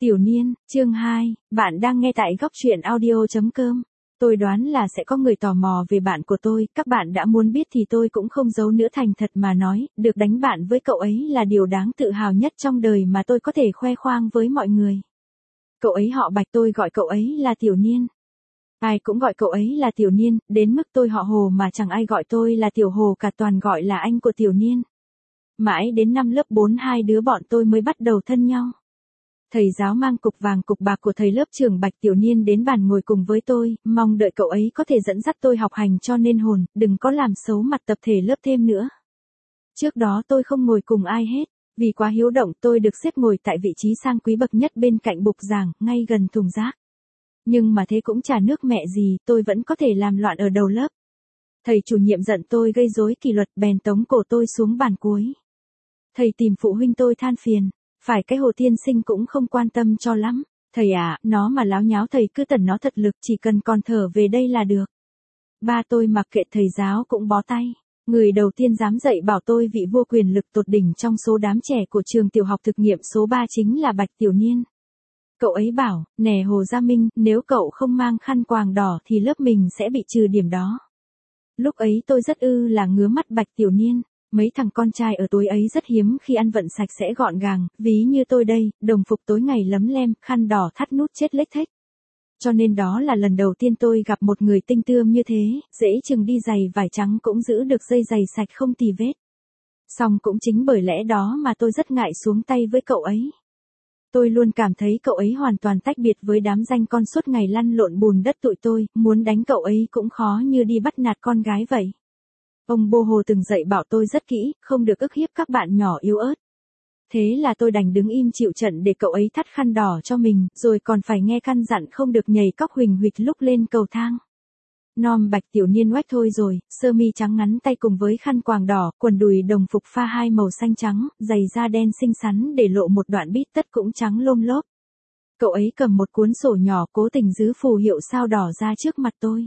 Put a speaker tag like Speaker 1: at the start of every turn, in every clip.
Speaker 1: Tiểu Niên, chương 2, bạn đang nghe tại góc truyện audio.com. Tôi đoán là sẽ có người tò mò về bạn của tôi, các bạn đã muốn biết thì tôi cũng không giấu nữa, thành thật mà nói, được đánh bạn với cậu ấy là điều đáng tự hào nhất trong đời mà tôi có thể khoe khoang với mọi người. Cậu ấy họ Bạch, tôi gọi cậu ấy là Tiểu Niên. Ai cũng gọi cậu ấy là Tiểu Niên, đến mức tôi họ Hồ mà chẳng ai gọi tôi là Tiểu Hồ cả, toàn gọi là anh của Tiểu Niên. Mãi đến năm lớp 4 hai đứa bọn tôi mới bắt đầu thân nhau. Thầy giáo mang cục vàng cục bạc của thầy lớp trưởng Bạch Tiểu Niên đến bàn ngồi cùng với tôi, mong đợi cậu ấy có thể dẫn dắt tôi học hành cho nên hồn, đừng có làm xấu mặt tập thể lớp thêm nữa. Trước đó tôi không ngồi cùng ai hết, vì quá hiếu động tôi được xếp ngồi tại vị trí sang quý bậc nhất bên cạnh bục giảng, ngay gần thùng rác. Nhưng mà thế cũng chả nước mẹ gì, tôi vẫn có thể làm loạn ở đầu lớp. Thầy chủ nhiệm giận tôi gây rối kỷ luật bèn tống cổ tôi xuống bàn cuối. Thầy tìm phụ huynh tôi than phiền. Phải cái Hồ tiên sinh cũng không quan tâm cho lắm. Thầy à, nó mà láo nháo thầy cứ tẩn nó thật lực, chỉ cần còn thở về đây là được. Ba tôi mặc kệ thầy giáo cũng bó tay. Người đầu tiên dám dạy bảo tôi vị vua quyền lực tột đỉnh trong số đám trẻ của trường tiểu học thực nghiệm số 3 chính là Bạch Tiểu Niên. Cậu ấy bảo, nè Hồ Gia Minh, nếu cậu không mang khăn quàng đỏ thì lớp mình sẽ bị trừ điểm đó. Lúc ấy tôi rất là ngứa mắt Bạch Tiểu Niên. Mấy thằng con trai ở tối ấy rất hiếm khi ăn vận sạch sẽ gọn gàng, ví như tôi đây, đồng phục tối ngày lấm lem, khăn đỏ thắt nút chết lếch thếch. Cho nên đó là lần đầu tiên tôi gặp một người tinh tươm như thế, dễ chừng đi giày vải trắng cũng giữ được dây giày sạch không tì vết. Song cũng chính bởi lẽ đó mà tôi rất ngại xuống tay với cậu ấy. Tôi luôn cảm thấy cậu ấy hoàn toàn tách biệt với đám danh con suốt ngày lăn lộn bùn đất tụi tôi, muốn đánh cậu ấy cũng khó như đi bắt nạt con gái vậy. Ông Bô Hồ từng dạy bảo tôi rất kỹ, không được ức hiếp các bạn nhỏ yếu ớt. Thế là tôi đành đứng im chịu trận để cậu ấy thắt khăn đỏ cho mình, rồi còn phải nghe căn dặn không được nhảy cóc huỳnh huỵch lúc lên cầu thang. Nom Bạch Tiểu Niên oách thôi rồi, sơ mi trắng ngắn tay cùng với khăn quàng đỏ, quần đùi đồng phục pha hai màu xanh trắng, giày da đen xinh xắn để lộ một đoạn bít tất cũng trắng lôm lốp. Cậu ấy cầm một cuốn sổ nhỏ cố tình giữ phù hiệu sao đỏ ra trước mặt tôi.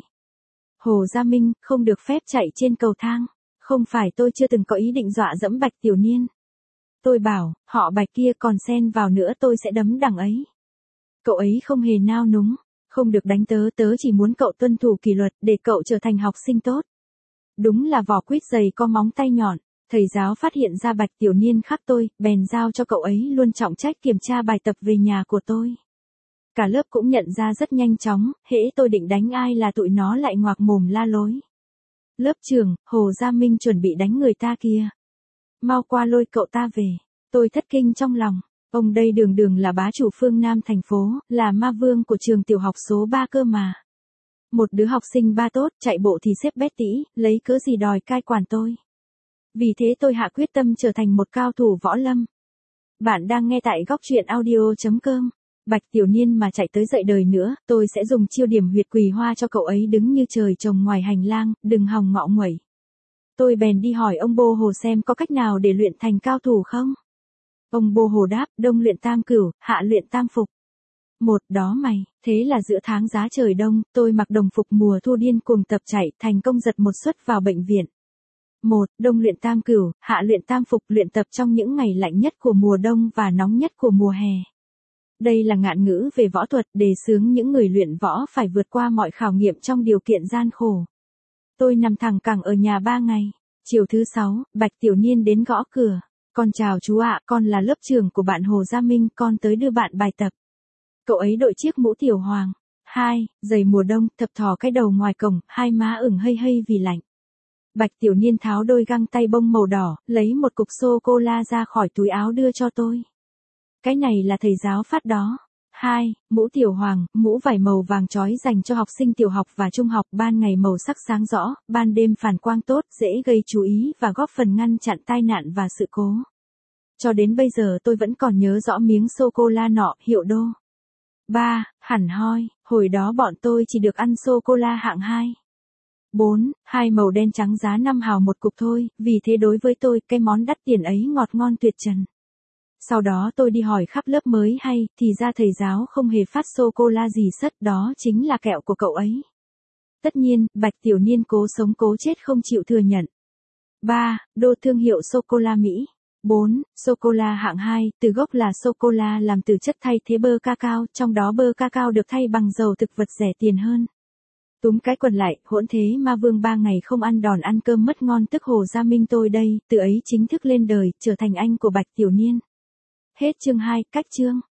Speaker 1: Hồ Gia Minh, không được phép chạy trên cầu thang. Không phải tôi chưa từng có ý định dọa dẫm Bạch Tiểu Niên. Tôi bảo, họ Bạch kia còn xen vào nữa tôi sẽ đấm đằng ấy. Cậu ấy không hề nao núng. Không được đánh tớ, tớ chỉ muốn cậu tuân thủ kỷ luật để cậu trở thành học sinh tốt. Đúng là vỏ quýt dày có móng tay nhọn. Thầy giáo phát hiện ra Bạch Tiểu Niên khác tôi, bèn giao cho cậu ấy luôn trọng trách kiểm tra bài tập về nhà của tôi. Cả lớp cũng nhận ra rất nhanh chóng, hễ tôi định đánh ai là tụi nó lại ngoạc mồm la lối. Lớp trưởng, Hồ Gia Minh chuẩn bị đánh người ta kìa. Mau qua lôi cậu ta về. Tôi thất kinh trong lòng. Ông đây đường đường là bá chủ phương Nam thành phố, là ma vương của trường tiểu học số 3 cơ mà. Một đứa học sinh ba tốt, chạy bộ thì xếp bét tĩ, lấy cớ gì đòi cai quản tôi. Vì thế tôi hạ quyết tâm trở thành một cao thủ võ lâm. Bạn đang nghe tại góc truyện audio.com. Bạch Tiểu Niên mà chạy tới dậy đời nữa, tôi sẽ dùng chiêu điểm huyệt quỳ hoa cho cậu ấy đứng như trời trồng ngoài hành lang, đừng hòng ngọ nguậy. Tôi bèn đi hỏi ông Bô Hồ xem có cách nào để luyện thành cao thủ không. Ông Bô Hồ đáp, đông luyện tam cửu, hạ luyện tam phục. Một đó mày, thế là giữa tháng giá trời đông, tôi mặc đồng phục mùa thu điên cuồng tập chạy, thành công giật một suất vào bệnh viện. Một, đông luyện tam cửu, hạ luyện tam phục, luyện tập trong những ngày lạnh nhất của mùa đông và nóng nhất của mùa hè. Đây là ngạn ngữ về võ thuật đề xướng những người luyện võ phải vượt qua mọi khảo nghiệm trong điều kiện gian khổ. Tôi nằm thẳng cẳng ở nhà 3 ngày. Chiều thứ 6, Bạch Tiểu Niên đến gõ cửa. Con chào chú ạ, con là lớp trưởng của bạn Hồ Gia Minh, con tới đưa bạn bài tập. Cậu ấy đội chiếc mũ tiểu hoàng. 2, giày mùa đông, thập thò cái đầu ngoài cổng, hai má ửng hây hây vì lạnh. Bạch Tiểu Niên tháo đôi găng tay bông màu đỏ, lấy một cục sô-cô-la ra khỏi túi áo đưa cho tôi. Cái này là thầy giáo phát đó. 2, mũ tiểu hoàng, mũ vải màu vàng chói dành cho học sinh tiểu học và trung học, ban ngày màu sắc sáng rõ, ban đêm phản quang tốt, dễ gây chú ý và góp phần ngăn chặn tai nạn và sự cố. Cho đến bây giờ tôi vẫn còn nhớ rõ miếng sô-cô-la nọ, hiệu đô. 3, hẳn hoi, hồi đó bọn tôi chỉ được ăn sô-cô-la hạng 2. 4, hai màu đen trắng giá 5 hào một cục thôi, vì thế đối với tôi, cái món đắt tiền ấy ngọt ngon tuyệt trần. Sau đó tôi đi hỏi khắp lớp mới hay, thì ra thầy giáo không hề phát sô-cô-la gì sất, đó chính là kẹo của cậu ấy. Tất nhiên, Bạch Tiểu Niên cố sống cố chết không chịu thừa nhận. 3, đô thương hiệu sô-cô-la Mỹ. 4. Sô-cô-la hạng 2, từ gốc là sô-cô-la làm từ chất thay thế bơ cacao, trong đó bơ cacao được thay bằng dầu thực vật rẻ tiền hơn. Túm cái quần lại, hỗn thế ma vương 3 ngày không ăn đòn ăn cơm mất ngon tức Hồ Gia Minh tôi đây, từ ấy chính thức lên đời, trở thành anh của Bạch Tiểu Niên. Hết chương 2, cách chương.